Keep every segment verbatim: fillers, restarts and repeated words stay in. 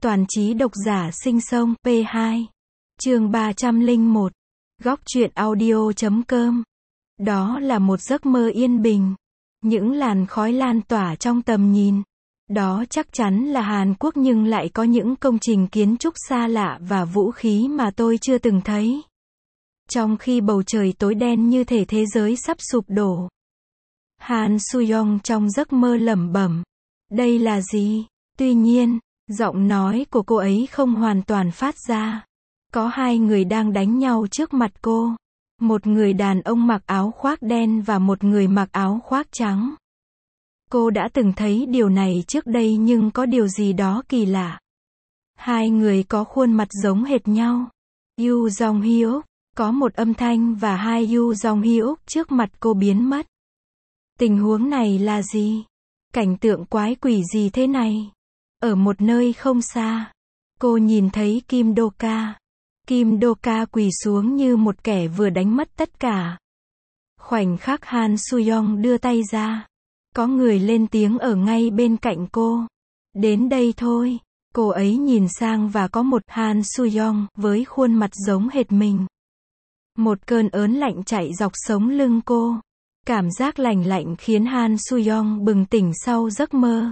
Toàn trí độc giả sinh sông, P hai. Chương ba trăm lẻ một. Góc truyện audio chấm com. Đó là một giấc mơ yên bình. Những làn khói lan tỏa trong tầm nhìn. Đó chắc chắn là Hàn Quốc, nhưng lại có những công trình kiến trúc xa lạ và vũ khí mà tôi chưa từng thấy. Trong khi bầu trời tối đen như thể thế giới sắp sụp đổ. Han Soo-young trong giấc mơ lẩm bẩm. Đây là gì? Tuy nhiên, giọng nói của cô ấy không hoàn toàn phát ra. Có hai người đang đánh nhau trước mặt cô. Một người đàn ông mặc áo khoác đen và một người mặc áo khoác trắng. Cô đã từng thấy điều này trước đây, nhưng có điều gì đó kỳ lạ. Hai người có khuôn mặt giống hệt nhau. Yoo Jong-hyuk, có một âm thanh và hai Yoo Jong-hyuk trước mặt cô biến mất. Tình huống này là gì? Cảnh tượng quái quỷ gì thế này? Ở một nơi không xa, cô nhìn thấy Kim Do-ka. Kim Do-ka quỳ xuống như một kẻ vừa đánh mất tất cả. Khoảnh khắc Han Soo-young đưa tay ra, có người lên tiếng ở ngay bên cạnh cô. Đến đây thôi. Cô ấy nhìn sang và có một Han Soo-young với khuôn mặt giống hệt mình. Một cơn ớn lạnh chạy dọc sống lưng cô. Cảm giác lành lạnh khiến Han Soo-young bừng tỉnh sau giấc mơ.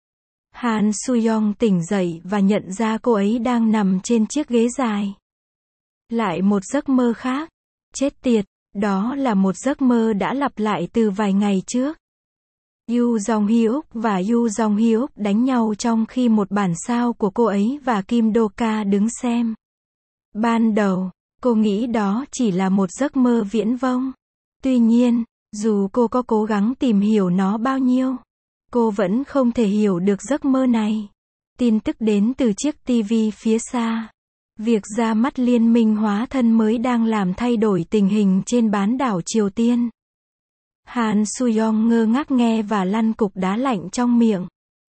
Han Soo-young tỉnh dậy và nhận ra cô ấy đang nằm trên chiếc ghế dài. Lại một giấc mơ khác. Chết tiệt, đó là một giấc mơ đã lặp lại từ vài ngày trước. Yoo Jong-hyuk và Yoo Jong-hyuk đánh nhau trong khi một bản sao của cô ấy và Kim Do-ka đứng xem. Ban đầu, cô nghĩ đó chỉ là một giấc mơ viễn vông. Tuy nhiên, dù cô có cố gắng tìm hiểu nó bao nhiêu, cô vẫn không thể hiểu được giấc mơ này. Tin tức đến từ chiếc tivi phía xa. Việc ra mắt liên minh hóa thân mới đang làm thay đổi tình hình trên bán đảo Triều Tiên. Han Soo-young ngơ ngác nghe và lăn cục đá lạnh trong miệng.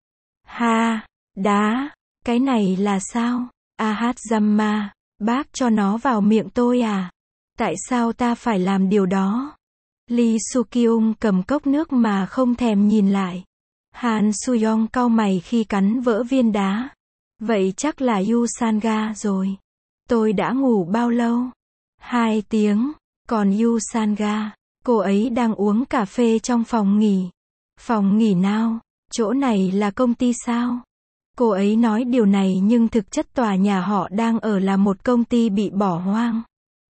Ha, đá, cái này là sao? Ahadzamma, bác cho nó vào miệng tôi à? Tại sao ta phải làm điều đó? Lee Soo-kyung cầm cốc nước mà không thèm nhìn lại. Han Soo-young cau mày khi cắn vỡ viên đá. Vậy chắc là Yu Sanga rồi. Tôi đã ngủ bao lâu? Hai tiếng. Còn Yu Sanga, cô ấy đang uống cà phê trong phòng nghỉ. Phòng nghỉ nào? Chỗ này là công ty sao? Cô ấy nói điều này nhưng thực chất tòa nhà họ đang ở là một công ty bị bỏ hoang.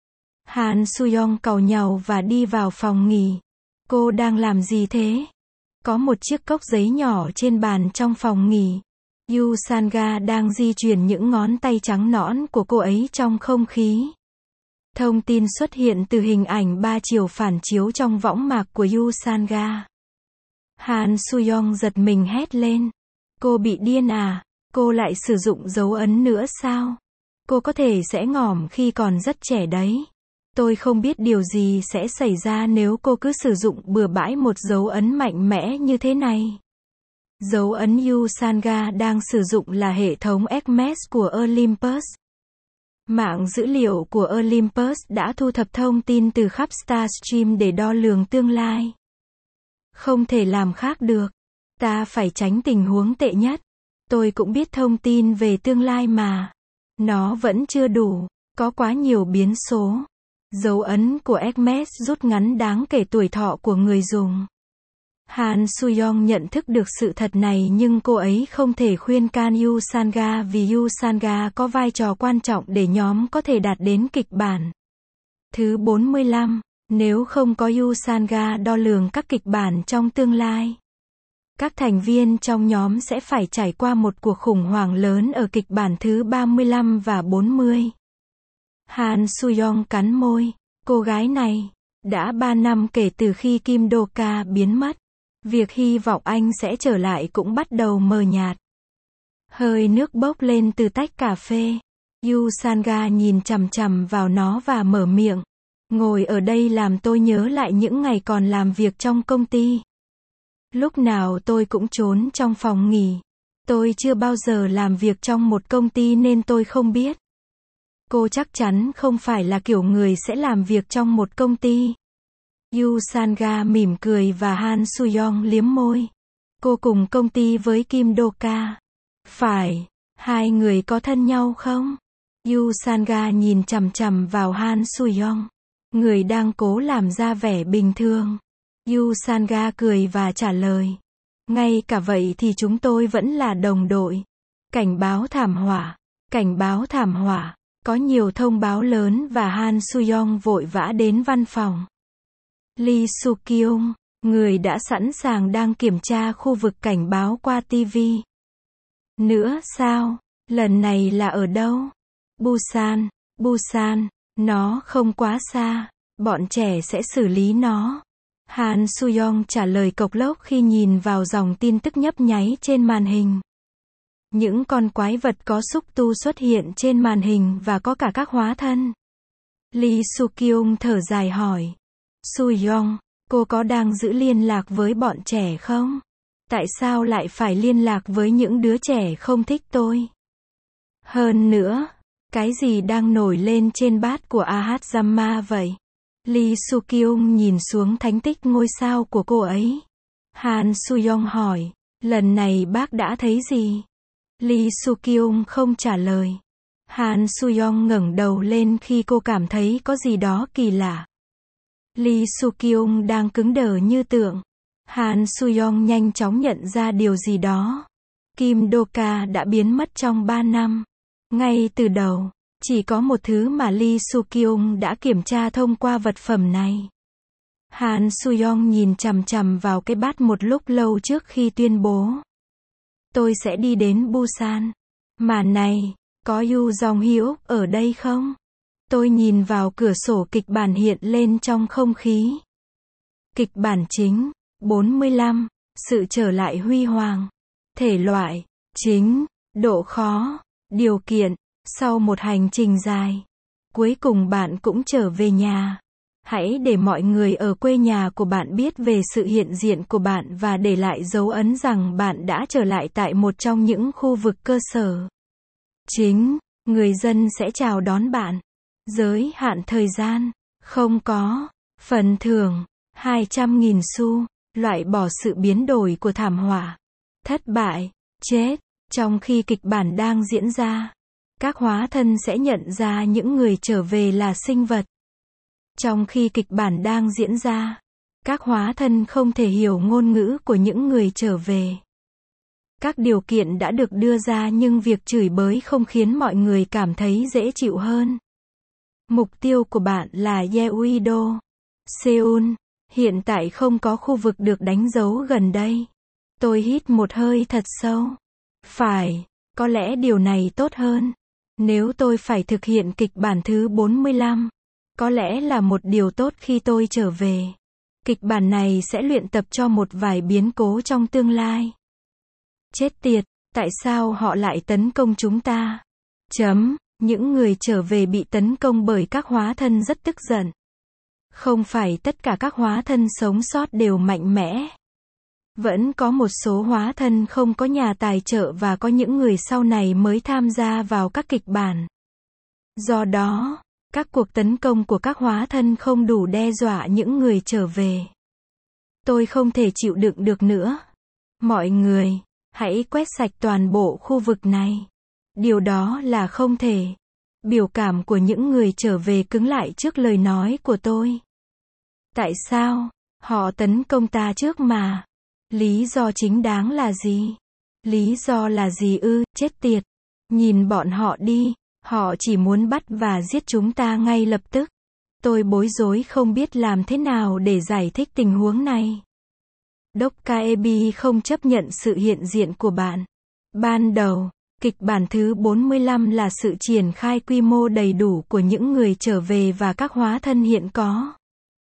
Han Soo-young càu nhàu và đi vào phòng nghỉ. Cô đang làm gì thế? Có một chiếc cốc giấy nhỏ trên bàn trong phòng nghỉ. Yu Sanga đang di chuyển những ngón tay trắng nõn của cô ấy trong không khí. Thông tin xuất hiện từ hình ảnh ba chiều phản chiếu trong võng mạc của Yu Sanga. Han Soo-young giật mình hét lên. Cô bị điên à? Cô lại sử dụng dấu ấn nữa sao? Cô có thể sẽ ngỏm khi còn rất trẻ đấy. Tôi không biết điều gì sẽ xảy ra nếu cô cứ sử dụng bừa bãi một dấu ấn mạnh mẽ như thế này. Dấu ấn Yu Sanga đang sử dụng là hệ thống Hermes của Olympus. Mạng dữ liệu của Olympus đã thu thập thông tin từ khắp Starstream để đo lường tương lai. Không thể làm khác được. Ta phải tránh tình huống tệ nhất. Tôi cũng biết thông tin về tương lai mà. Nó vẫn chưa đủ. Có quá nhiều biến số. Dấu ấn của Hermes rút ngắn đáng kể tuổi thọ của người dùng. Han Soo-young nhận thức được sự thật này, nhưng cô ấy không thể khuyên can Yu Sanga vì Yu Sanga có vai trò quan trọng để nhóm có thể đạt đến kịch bản. Thứ bốn mươi lăm, nếu không có Yu Sanga đo lường các kịch bản trong tương lai, các thành viên trong nhóm sẽ phải trải qua một cuộc khủng hoảng lớn ở kịch bản thứ ba mươi lăm và bốn mươi. Han Soo-young cắn môi. Cô gái này, đã ba năm kể từ khi Kim Do-ka biến mất. Việc hy vọng anh sẽ trở lại cũng bắt đầu mờ nhạt. Hơi nước bốc lên từ tách cà phê. Yu Sanga nhìn chằm chằm vào nó và mở miệng. Ngồi ở đây làm tôi nhớ lại những ngày còn làm việc trong công ty. Lúc nào tôi cũng trốn trong phòng nghỉ. Tôi chưa bao giờ làm việc trong một công ty nên tôi không biết. Cô chắc chắn không phải là kiểu người sẽ làm việc trong một công ty. Yu Sanga mỉm cười và Han Soo-young liếm môi. Cô cùng công ty với Kim Do-ka. Phải. Hai người có thân nhau không? Yu Sanga nhìn chằm chằm vào Han Soo-young. Người đang cố làm ra vẻ bình thường. Yu Sanga cười và trả lời. Ngay cả vậy thì chúng tôi vẫn là đồng đội. Cảnh báo thảm họa. Cảnh báo thảm họa. Có nhiều thông báo lớn và Han Soo-young vội vã đến văn phòng. Lee Soo-kyung, người đã sẵn sàng đang kiểm tra khu vực cảnh báo qua ti vi. Nữa sao? Lần này là ở đâu? Busan, Busan, nó không quá xa, bọn trẻ sẽ xử lý nó. Han Soo-young trả lời cộc lốc khi nhìn vào dòng tin tức nhấp nháy trên màn hình. Những con quái vật có xúc tu xuất hiện trên màn hình và có cả các hóa thân. Lee Soo-kyung thở dài hỏi. Soo-young, cô có đang giữ liên lạc với bọn trẻ không? Tại sao lại phải liên lạc với những đứa trẻ không thích tôi? Hơn nữa, cái gì đang nổi lên trên bát của Ahadzama vậy? Lee Soo-kyung nhìn xuống thánh tích ngôi sao của cô ấy. Han Soo-young hỏi, lần này bác đã thấy gì? Lee Soo-kyung không trả lời. Han Soo-young ngẩng đầu lên khi cô cảm thấy có gì đó kỳ lạ. Lee Soo-kyung đang cứng đờ như tượng. Han Soo-young nhanh chóng nhận ra điều gì đó. Kim Do-ka đã biến mất trong ba năm. Ngay từ đầu, chỉ có một thứ mà Lee Soo-kyung đã kiểm tra thông qua vật phẩm này. Han Soo-young nhìn chằm chằm vào cái bát một lúc lâu trước khi tuyên bố. Tôi sẽ đi đến Busan. Mà này, có Yu Jong-hyuk ở đây không? Tôi nhìn vào cửa sổ kịch bản hiện lên trong không khí. Kịch bản chính, bốn mươi lăm, sự trở lại huy hoàng. Thể loại, chính, độ khó, điều kiện, sau một hành trình dài. Cuối cùng bạn cũng trở về nhà. Hãy để mọi người ở quê nhà của bạn biết về sự hiện diện của bạn và để lại dấu ấn rằng bạn đã trở lại tại một trong những khu vực cơ sở. Chính, người dân sẽ chào đón bạn. Giới hạn thời gian, không có. Phần thưởng, hai trăm nghìn xu, loại bỏ sự biến đổi của thảm họa. Thất bại, chết. Trong khi kịch bản đang diễn ra, các hóa thân sẽ nhận ra những người trở về là sinh vật. Trong khi kịch bản đang diễn ra, các hóa thân không thể hiểu ngôn ngữ của những người trở về. Các điều kiện đã được đưa ra nhưng việc chửi bới không khiến mọi người cảm thấy dễ chịu hơn. Mục tiêu của bạn là Yeouido, Seoul. Hiện tại không có khu vực được đánh dấu gần đây. Tôi hít một hơi thật sâu. Phải, có lẽ điều này tốt hơn. Nếu tôi phải thực hiện kịch bản thứ bốn mươi lăm, có lẽ là một điều tốt khi tôi trở về. Kịch bản này sẽ luyện tập cho một vài biến cố trong tương lai. Chết tiệt, tại sao họ lại tấn công chúng ta? Chấm, những người trở về bị tấn công bởi các hóa thân rất tức giận. Không phải tất cả các hóa thân sống sót đều mạnh mẽ. Vẫn có một số hóa thân không có nhà tài trợ và có những người sau này mới tham gia vào các kịch bản. Do đó, các cuộc tấn công của các hóa thân không đủ đe dọa những người trở về. Tôi không thể chịu đựng được nữa. Mọi người, hãy quét sạch toàn bộ khu vực này. Điều đó là không thể. Biểu cảm của những người trở về cứng lại trước lời nói của tôi. Tại sao? Họ tấn công ta trước mà. Lý do chính đáng là gì? Lý do là gì ư? Chết tiệt. Nhìn bọn họ đi. Họ chỉ muốn bắt và giết chúng ta ngay lập tức. Tôi bối rối không biết làm thế nào để giải thích tình huống này. Dokkaebi không chấp nhận sự hiện diện của bạn. Ban đầu, kịch bản thứ bốn mươi lăm là sự triển khai quy mô đầy đủ của những người trở về và các hóa thân hiện có.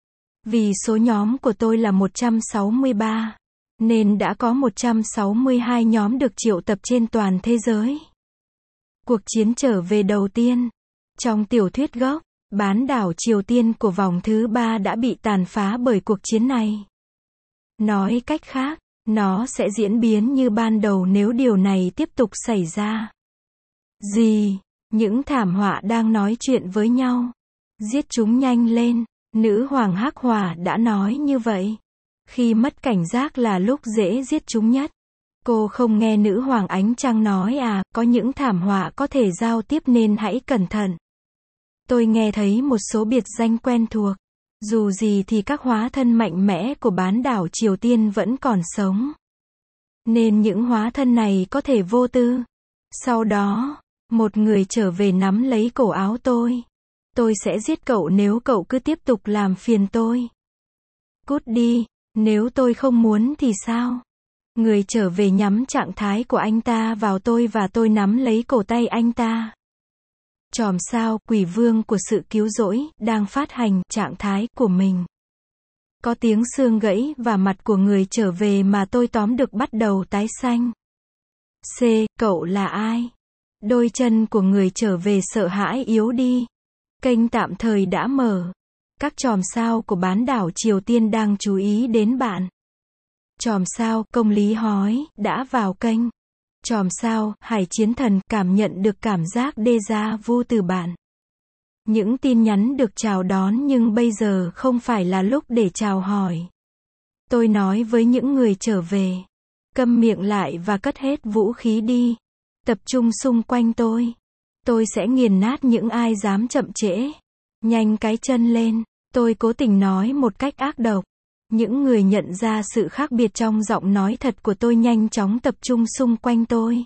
Vì số nhóm của tôi là một trăm sáu mươi ba, nên đã có một trăm sáu mươi hai nhóm được triệu tập trên toàn thế giới. Cuộc chiến trở về đầu tiên, trong tiểu thuyết gốc, bán đảo Triều Tiên của vòng thứ ba đã bị tàn phá bởi cuộc chiến này. Nói cách khác, nó sẽ diễn biến như ban đầu nếu điều này tiếp tục xảy ra. Gì? Những thảm họa đang nói chuyện với nhau. Giết chúng nhanh lên, nữ hoàng Hắc Hỏa đã nói như vậy. Khi mất cảnh giác là lúc dễ giết chúng nhất. Cô không nghe nữ hoàng ánh trăng nói à, có những thảm họa có thể giao tiếp nên hãy cẩn thận. Tôi nghe thấy một số biệt danh quen thuộc. Dù gì thì các hóa thân mạnh mẽ của bán đảo Triều Tiên vẫn còn sống. Nên những hóa thân này có thể vô tư. Sau đó, một người trở về nắm lấy cổ áo tôi. Tôi sẽ giết cậu nếu cậu cứ tiếp tục làm phiền tôi. Cút đi, nếu tôi không muốn thì sao? Người trở về nhắm trạng thái của anh ta vào tôi và tôi nắm lấy cổ tay anh ta. Chòm sao, quỷ vương của sự cứu rỗi, đang phát hành trạng thái của mình. Có tiếng xương gãy và mặt của người trở về mà tôi tóm được bắt đầu tái xanh. C, cậu là ai? Đôi chân của người trở về sợ hãi yếu đi. Kênh tạm thời đã mở. Các chòm sao của bán đảo Triều Tiên đang chú ý đến bạn. Chòm sao, công lý hói, đã vào kênh. Chòm sao, Hải Chiến Thần, cảm nhận được cảm giác déjà vu từ bạn. Những tin nhắn được chào đón nhưng bây giờ không phải là lúc để chào hỏi. Tôi nói với những người trở về. Câm miệng lại và cất hết vũ khí đi. Tập trung xung quanh tôi. Tôi sẽ nghiền nát những ai dám chậm trễ. Nhanh cái chân lên. Tôi cố tình nói một cách ác độc. Những người nhận ra sự khác biệt trong giọng nói thật của tôi nhanh chóng tập trung xung quanh tôi.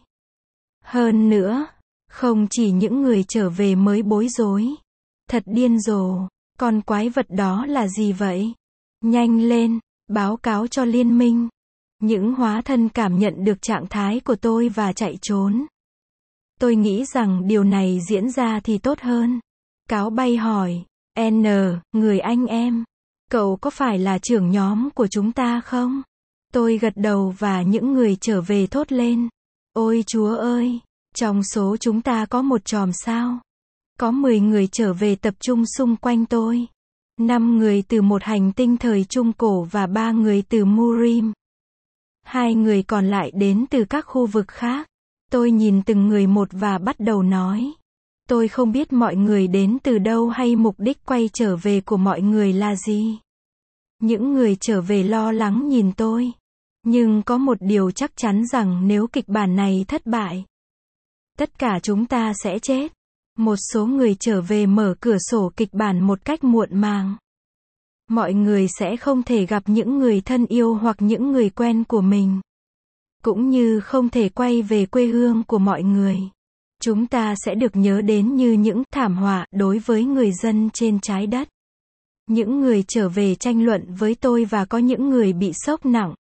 Hơn nữa, không chỉ những người trở về mới bối rối. Thật điên rồ, con quái vật đó là gì vậy? Nhanh lên, báo cáo cho liên minh. Những hóa thân cảm nhận được trạng thái của tôi và chạy trốn. Tôi nghĩ rằng điều này diễn ra thì tốt hơn. Cáo bay hỏi, N, người anh em. Cậu có phải là trưởng nhóm của chúng ta không? Tôi gật đầu và những người trở về thốt lên. Ôi Chúa ơi, trong số chúng ta có một chòm sao. Có mười người trở về tập trung xung quanh tôi. năm người từ một hành tinh thời Trung Cổ và ba người từ Murim. Hai người còn lại đến từ các khu vực khác. Tôi nhìn từng người một và bắt đầu nói. Tôi không biết mọi người đến từ đâu hay mục đích quay trở về của mọi người là gì. Những người trở về lo lắng nhìn tôi. Nhưng có một điều chắc chắn rằng nếu kịch bản này thất bại, tất cả chúng ta sẽ chết. Một số người trở về mở cửa sổ kịch bản một cách muộn màng. Mọi người sẽ không thể gặp những người thân yêu hoặc những người quen của mình. Cũng như không thể quay về quê hương của mọi người. Chúng ta sẽ được nhớ đến như những thảm họa đối với người dân trên trái đất. Những người trở về tranh luận với tôi và có những người bị sốc nặng.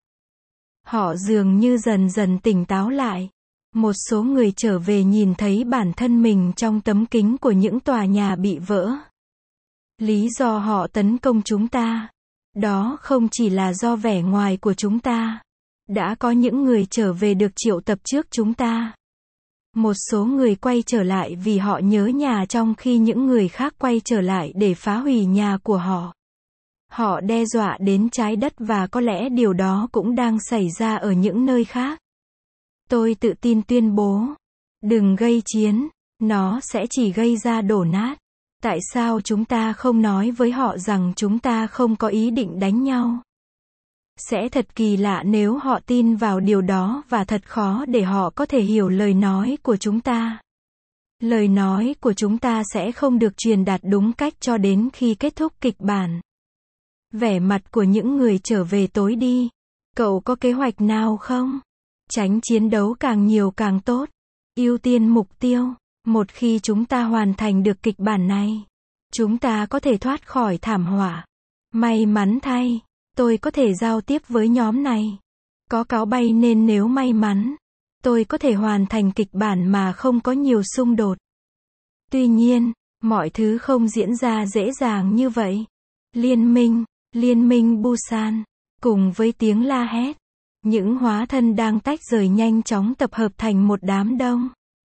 Họ dường như dần dần tỉnh táo lại. Một số người trở về nhìn thấy bản thân mình trong tấm kính của những tòa nhà bị vỡ. Lý do họ tấn công chúng ta. Đó không chỉ là do vẻ ngoài của chúng ta. Đã có những người trở về được triệu tập trước chúng ta. Một số người quay trở lại vì họ nhớ nhà trong khi những người khác quay trở lại để phá hủy nhà của họ. Họ đe dọa đến trái đất và có lẽ điều đó cũng đang xảy ra ở những nơi khác. Tôi tự tin tuyên bố. Đừng gây chiến. Nó sẽ chỉ gây ra đổ nát. Tại sao chúng ta không nói với họ rằng chúng ta không có ý định đánh nhau? Sẽ thật kỳ lạ nếu họ tin vào điều đó và thật khó để họ có thể hiểu lời nói của chúng ta. Lời nói của chúng ta sẽ không được truyền đạt đúng cách cho đến khi kết thúc kịch bản. Vẻ mặt của những người trở về tối đi. Cậu có kế hoạch nào không? Tránh chiến đấu càng nhiều càng tốt. Ưu tiên mục tiêu. Một khi chúng ta hoàn thành được kịch bản này, chúng ta có thể thoát khỏi thảm họa. May mắn thay, tôi có thể giao tiếp với nhóm này. Có cáo bay nên nếu may mắn, tôi có thể hoàn thành kịch bản mà không có nhiều xung đột. Tuy nhiên, mọi thứ không diễn ra dễ dàng như vậy. Liên minh, Liên minh Busan, cùng với tiếng la hét, những hóa thân đang tách rời nhanh chóng tập hợp thành một đám đông.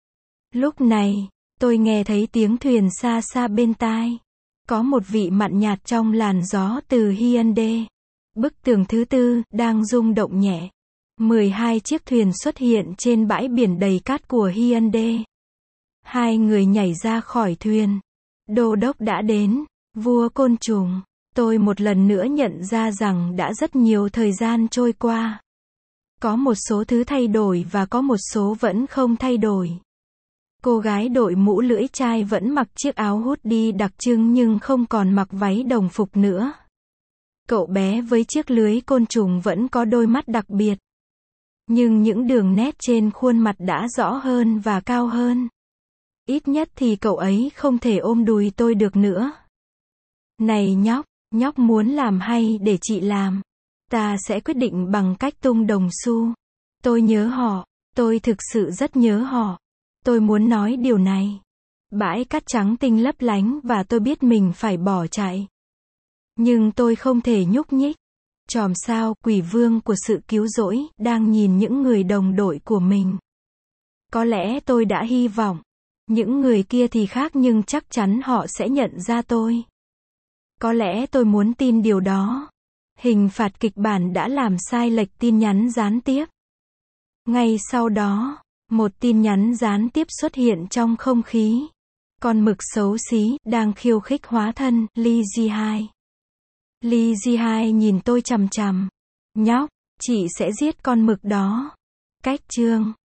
Lúc này, tôi nghe thấy tiếng thuyền xa xa bên tai. Có một vị mặn nhạt trong làn gió từ Hyundai. Bức tường thứ tư, đang rung động nhẹ. mười hai chiếc thuyền xuất hiện trên bãi biển đầy cát của Hyundai. Hai người nhảy ra khỏi thuyền. Đô đốc đã đến. Vua côn trùng. Tôi một lần nữa nhận ra rằng đã rất nhiều thời gian trôi qua. Có một số thứ thay đổi và có một số vẫn không thay đổi. Cô gái đội mũ lưỡi chai vẫn mặc chiếc áo hoodie đặc trưng nhưng không còn mặc váy đồng phục nữa. Cậu bé với chiếc lưới côn trùng vẫn có đôi mắt đặc biệt. Nhưng những đường nét trên khuôn mặt đã rõ hơn và cao hơn. Ít nhất thì cậu ấy không thể ôm đùi tôi được nữa. Này nhóc, nhóc muốn làm hay để chị làm. Ta sẽ quyết định bằng cách tung đồng xu. Tôi nhớ họ, tôi thực sự rất nhớ họ. Tôi muốn nói điều này. Bãi cát trắng tinh lấp lánh và tôi biết mình phải bỏ chạy. Nhưng tôi không thể nhúc nhích. Chòm sao, quỷ vương của sự cứu rỗi, đang nhìn những người đồng đội của mình. Có lẽ tôi đã hy vọng. Những người kia thì khác nhưng chắc chắn họ sẽ nhận ra tôi. Có lẽ tôi muốn tin điều đó. Hình phạt kịch bản đã làm sai lệch tin nhắn gián tiếp. Ngay sau đó, một tin nhắn gián tiếp xuất hiện trong không khí. Con mực xấu xí, đang khiêu khích hóa thân, Lee Ji-hai. Lee Ji-hai nhìn tôi chằm chằm. Nhóc, chị sẽ giết con mực đó. Cách chương